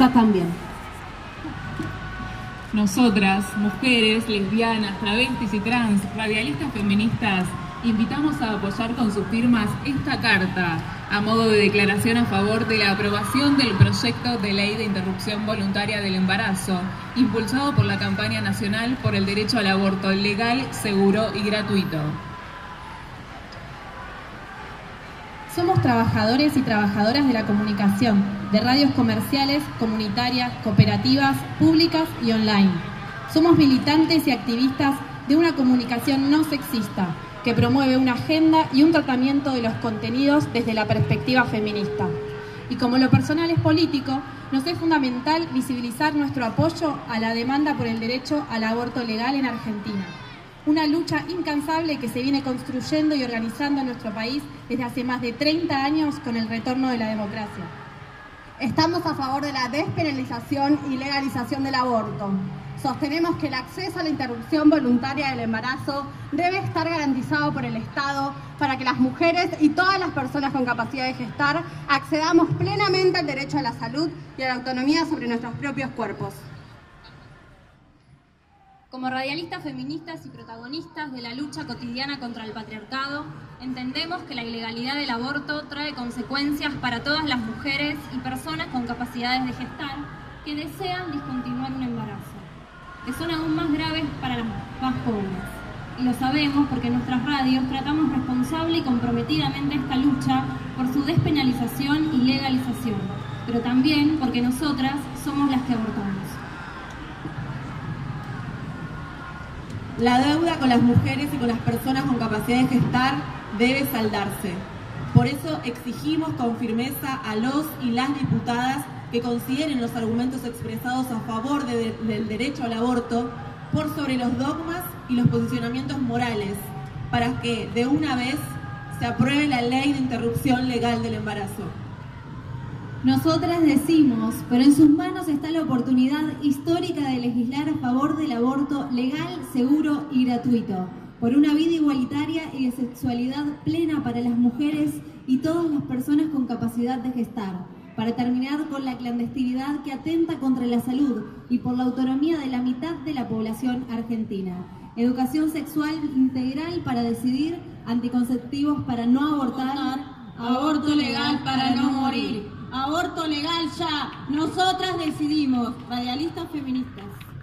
nosotras también. Nosotras, mujeres, lesbianas, travestis y trans, radialistas feministas, invitamos a apoyar con sus firmas esta carta a modo de declaración a favor de la aprobación del proyecto de ley de interrupción voluntaria del embarazo, impulsado por la campaña nacional por el derecho al aborto legal, seguro y gratuito. Somos trabajadores y trabajadoras de la comunicación, de radios comerciales, comunitarias, cooperativas, públicas y online. Somos militantes y activistas de una comunicación no sexista, que promueve una agenda y un tratamiento de los contenidos desde la perspectiva feminista. Y como lo personal es político, nos es fundamental visibilizar nuestro apoyo a la demanda por el derecho al aborto legal en Argentina. Una lucha incansable que se viene construyendo y organizando en nuestro país desde hace más de 30 años con el retorno de la democracia. Estamos a favor de la despenalización y legalización del aborto. Sostenemos que el acceso a la interrupción voluntaria del embarazo debe estar garantizado por el Estado para que las mujeres y todas las personas con capacidad de gestar accedamos plenamente al derecho a la salud y a la autonomía sobre nuestros propios cuerpos. Como radialistas feministas y protagonistas de la lucha cotidiana contra el patriarcado, entendemos que la ilegalidad del aborto trae consecuencias para todas las mujeres y personas con capacidades de gestar que desean discontinuar un embarazo, que son aún más graves para las más jóvenes. Y lo sabemos porque en nuestras radios tratamos responsable y comprometidamente esta lucha por su despenalización y legalización, pero también porque nosotras somos las que abortamos. La deuda con las mujeres y con las personas con capacidad de gestar debe saldarse. Por eso exigimos con firmeza a los y las diputadas que consideren los argumentos expresados a favor del derecho al aborto por sobre los dogmas y los posicionamientos morales, para que de una vez se apruebe la ley de interrupción legal del embarazo. Nosotras decimos, pero en sus manos está la oportunidad histórica de legislar a favor del aborto legal, seguro y gratuito, por una vida igualitaria y de sexualidad plena para las mujeres y todas las personas con capacidad de gestar, para terminar con la clandestinidad que atenta contra la salud y por la autonomía de la mitad de la población argentina. Educación sexual integral para decidir, anticonceptivos para no abortar, aborto legal para no morir. Aborto legal ya. Nosotras decidimos. Radialistas feministas.